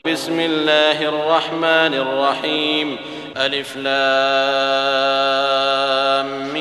بسم الله الرحمن الرحيم. ألف لام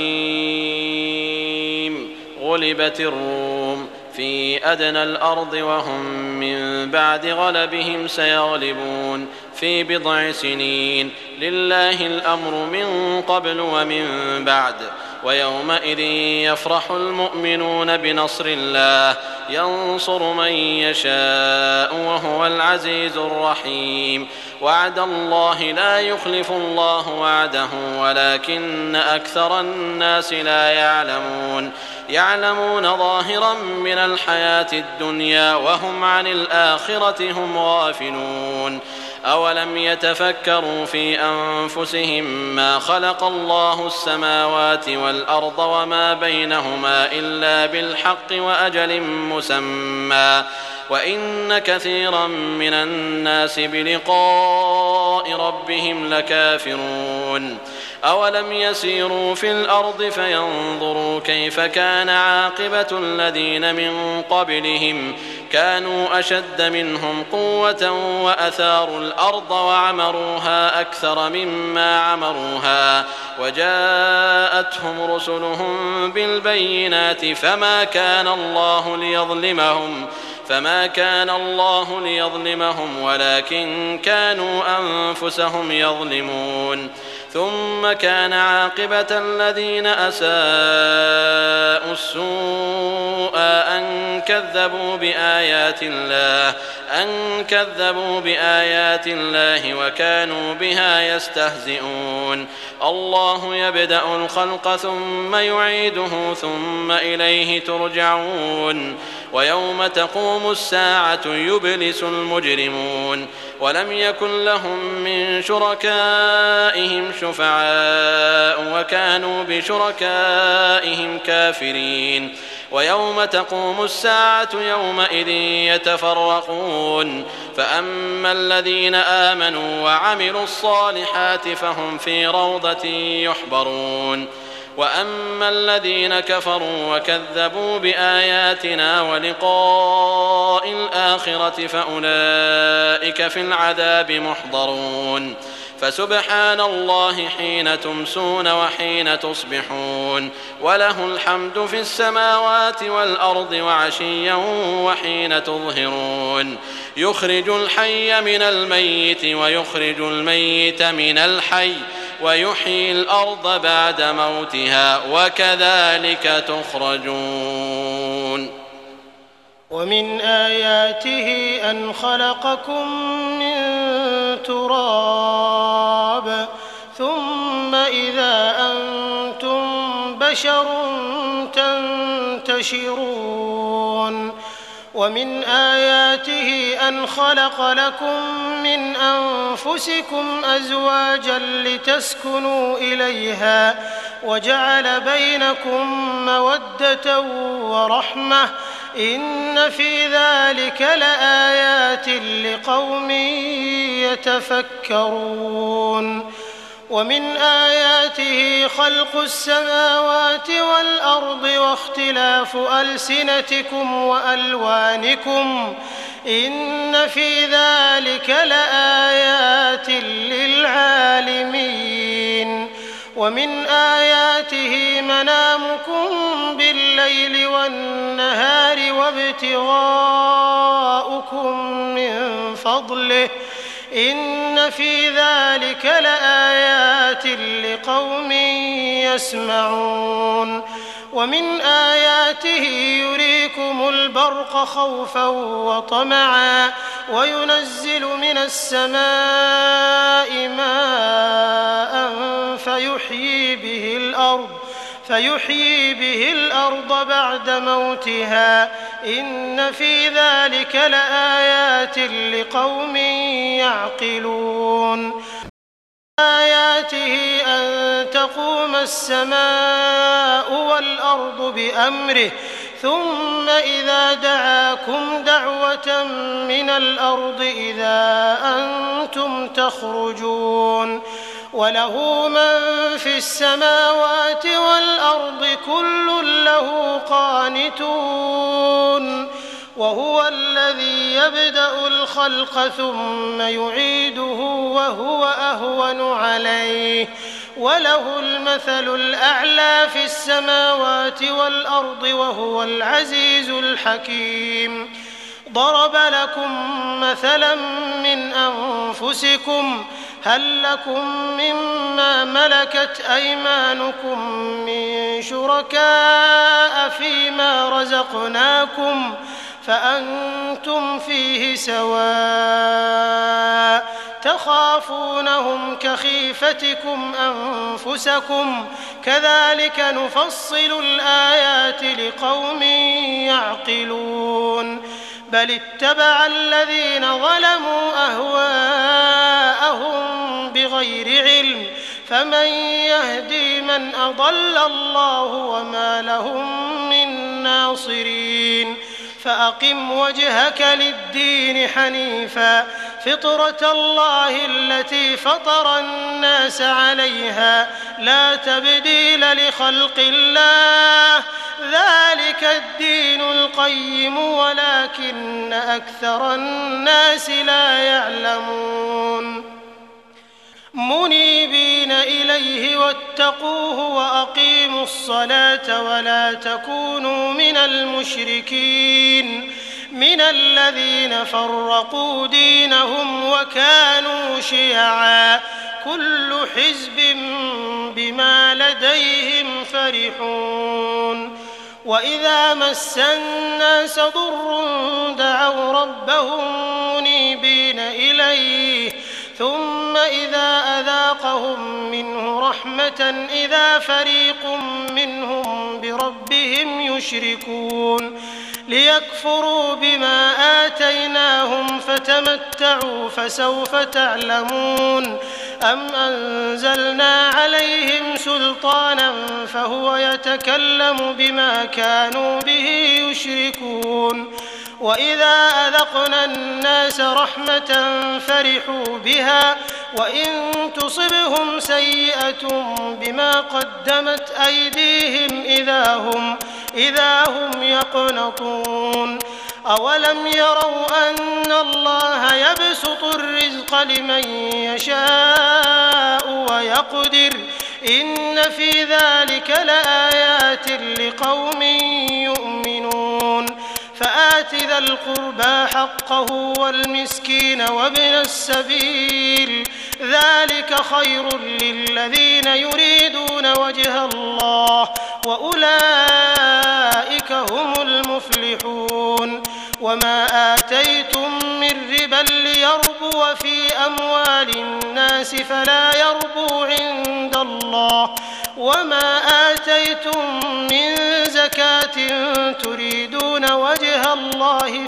ميم. غلبت الروم في أدنى الأرض وهم من بعد غلبهم سيغلبون في بضع سنين. لله الأمر من قبل ومن بعد. ويومئذ يفرح المؤمنون بنصر الله ينصر من يشاء وهو العزيز الرحيم. وعد الله لا يخلف الله وعده ولكن أكثر الناس لا يعلمون. يعلمون ظاهرا من الحياة الدنيا وهم عن الآخرة هم غافلون. أولم يتفكروا في أنفسهم ما خلق الله السماوات والأرض وما بينهما إلا بالحق وأجل مسمى وإن كثيرا من الناس بلقاء ربهم لكافرون. أولم يسيروا في الأرض فينظروا كيف كان عاقبة الذين من قبلهم كانوا أشد منهم قوة وأثاروا الأرض وعمروها أكثر مما عمروها وجاءتهم رسلهم بالبينات فما كان الله ليظلمهم ولكن كانوا أنفسهم يظلمون. ثم كان عاقبة الذين أساءوا السوء أن كذبوا بآيات الله وكانوا بها يستهزئون. الله يبدأ الخلق ثم يعيده ثم إليه ترجعون. ويوم تقوم الساعة يبلس المجرمون ولم يكن لهم من شركائهم شفعاء وكانوا بشركائهم كافرين. ويوم تقوم الساعة يومئذ يتفرقون فأما الذين آمنوا وعملوا الصالحات فهم في روضة يحبرون وأما الذين كفروا وكذبوا بآياتنا ولقاء الآخرة فأولئك في العذاب محضرون. فسبحان الله حين تمسون وحين تصبحون وله الحمد في السماوات والأرض وعشيا وحين تظهرون. يخرج الحي من الميت ويخرج الميت من الحي ويحيي الأرض بعد موتها وكذلك تخرجون. ومن آياته أن خلقكم من تراب ثم إذا أنتم بشر تنتشرون. ومن آياته أن خلق لكم من أنفسكم أزواجا لتسكنوا إليها وجعل بينكم مودة ورحمة إن في ذلك لآيات لقوم يتفكرون. ومن آياته خلق السماوات والأرض واختلاف ألسنتكم وألوانكم إن في ذلك لآيات للعالمين. ومن آياته منامكم بالليل والنهار وابتغاؤكم من فضله إن في ذلك لآيات لقوم يسمعون. ومن آياته يريكم البرق خوفا وطمعا وينزل من السماء ماء فيحيي به الأرض بعد موتها إن في ذلك لآيات لقوم يعقلون. آياته أن تقوم السماء والأرض بأمره ثم إذا دعاكم دعوة من الأرض إذا أنتم تخرجون. وله من في السماوات والأرض كل له قانتون. وهو الذي يبدأ الخلق ثم يعيده وهو أهون عليه وله المثل الأعلى في السماوات والأرض وهو العزيز الحكيم ضرب لكم مثلا من أنفسكم هل لكم مما ملكت أيمانكم من شركاء فيما رزقناكم فأنتم فيه سواء تخافونهم كخيفتكم أنفسكم كذلك نفصل الآيات لقوم يعقلون بل اتبع الذين ظلموا أهواءهم بغير علم فمن يهدي من أضل الله وما لهم من ناصرين فأقم وجهك للدين حنيفا فطرة الله التي فطر الناس عليها لا تبديل لخلق الله ذلك الدين القيم ولكن أكثر الناس لا يعلمون منيبين إليه واتقوه وأقيموا الصلاة ولا تكونوا من المشركين من الذين فرقوا دينهم وكانوا شيعا كل حزب بما لديهم فرحون وإذا مس الناس ضر دعوا ربهم منيبين إليه ثم إذا أذاقهم منه رحمة إذا فريق منهم بربهم يشركون ليكفروا بما آتيناهم فتمتعوا فسوف تعلمون أم أنزلنا عليهم سلطانا فهو يتكلم بما كانوا به يشركون وإذا أذقنا الناس رحمة فرحوا بها وإن تصبهم سيئة بما قدمت أيديهم إذا هم يقنطون أولم يروا أن الله يبسط الرزق لمن يشاء ويقدر إن في ذلك لآيات لقوم يؤمنون فآت ذا القربى حقه والمسكين وابن السبيل ذلك خير للذين يريدون وجه الله وأولئك هم المفلحون وما آتيتم من ربا ليربو في أموال الناس فلا يربو عند الله وما آتيتم من زكاة تريدون وجه الله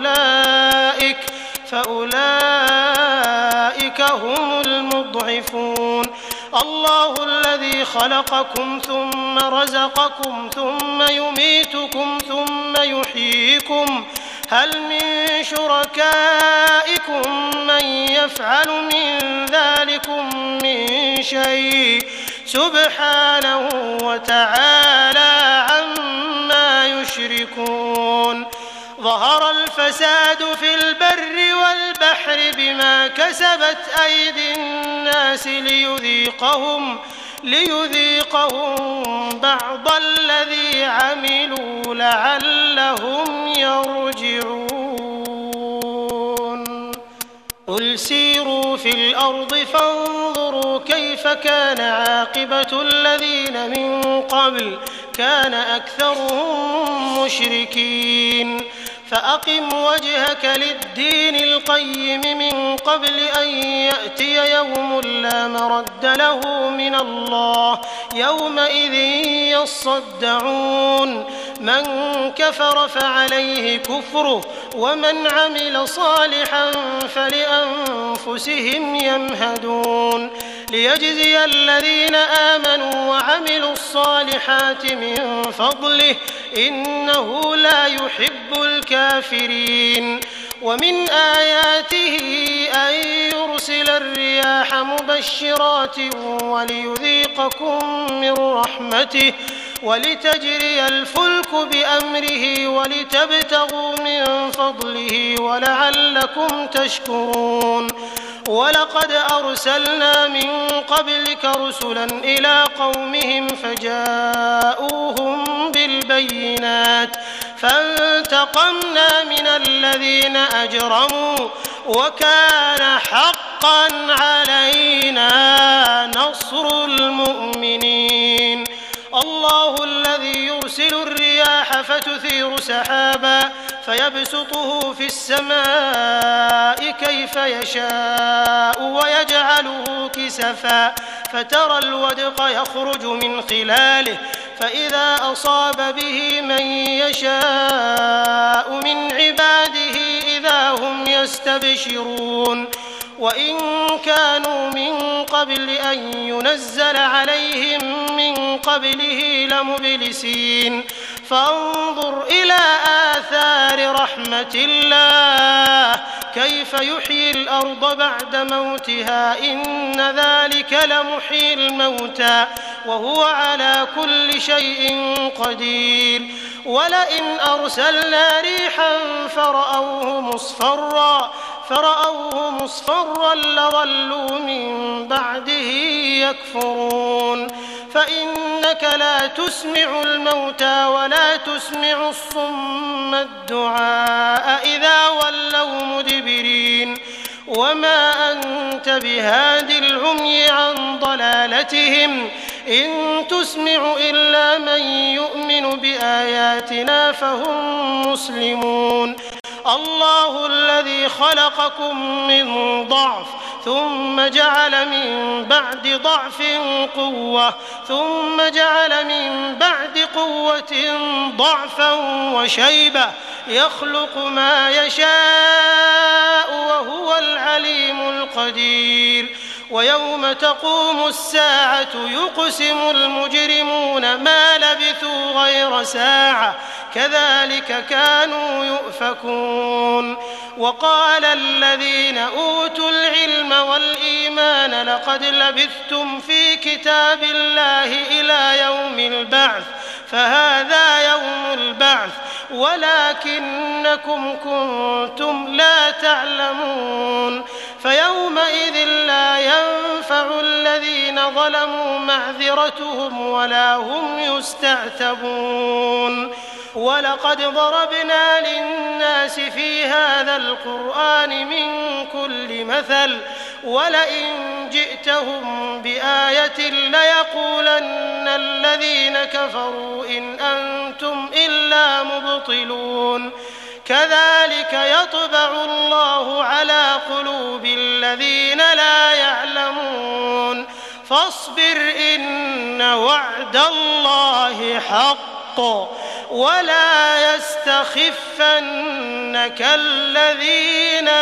فأولئك هم المضعفون الله الذي خلقكم ثم رزقكم ثم يميتكم ثم يحييكم هل من شركائكم من يفعل من ذلكم من شيء سبحانه وتعالى عما يشركون ظهر الفساد في البر والبحر بما كسبت أيدي الناس ليذيقهم بعض الذي عملوا لعلهم يرجعون قل سيروا في الأرض فانظروا كيف كان عاقبة الذين من قبل كان أكثرهم مشركين فأقم وجهك للدين القيم من قبل أن يأتي يوم لا مرد له من الله يومئذ يصدعون من كفر فعليه كفره ومن عمل صالحا فلأنفسهم يمهدون ليجزي الذين آمنوا وعملوا الصالحات من فضله إنه لا يحب الكافرين ومن آياته أن يرسل الرياح مبشرات وليذيقكم من رحمته ولتجري الفلك بأمره ولتبتغوا من فضله ولعلكم تشكرون ولقد أرسلنا من قبلك رسلا إلى قومهم فجاءوهم بالبينات فانتقمنا من الذين أجرموا وكان حقا علينا نصر المؤمنين الله الذي يرسل الرياح فتثير سحابا فيبسطه في السماء كيف يشاء ويجعله كسفا فترى الودق يخرج من خلاله فإذا أصاب به من يشاء من عباده إذا هم يستبشرون وإن كانوا من قبل أن ينزل عليهم من قبله لمبلسين فانظر إلى آثار رحمة الله كيف يحيي الأرض بعد موتها إن ذلك لمحيي الموتى وهو على كل شيء قدير ولئن أرسلنا ريحا فرأوه مصفرا لظلوا من بعده يكفرون فإنك لا تسمع الموتى ولا تسمع الصم الدعاء إذا ولوا مدبرين وما أنت بهاد العمي عن ضلالتهم إن تسمع إلا من يؤمن بآياتنا فهم مسلمون الله الذي خلقكم من ضعف ثم جعل من بعد ضعف قوة ثم جعل من بعد قوة ضعفا وشيبة يخلق ما يشاء وهو العليم القدير ويوم تقوم الساعة يقسم المجرمون ما لبثوا غير ساعة كذلك كانوا يؤفكون وقال الذين أوتوا العلم والإيمان لقد لبثتم في كتاب الله إلى يوم البعث فهذا يوم البعث ولكنكم كنتم لا تعلمون فيومئذ لا ينفع الذين ظلموا معذرتهم ولا هم يستعتبون ولقد ضربنا للناس في هذا القرآن من كل مثل ولئن جئتهم بآية ليقولن الذين كفروا إن أنتم إلا مبطلون كذلك يطبع الله على قلوب الذين لا يعلمون فاصبر إن وعد الله حق ولا يستخفنك الذين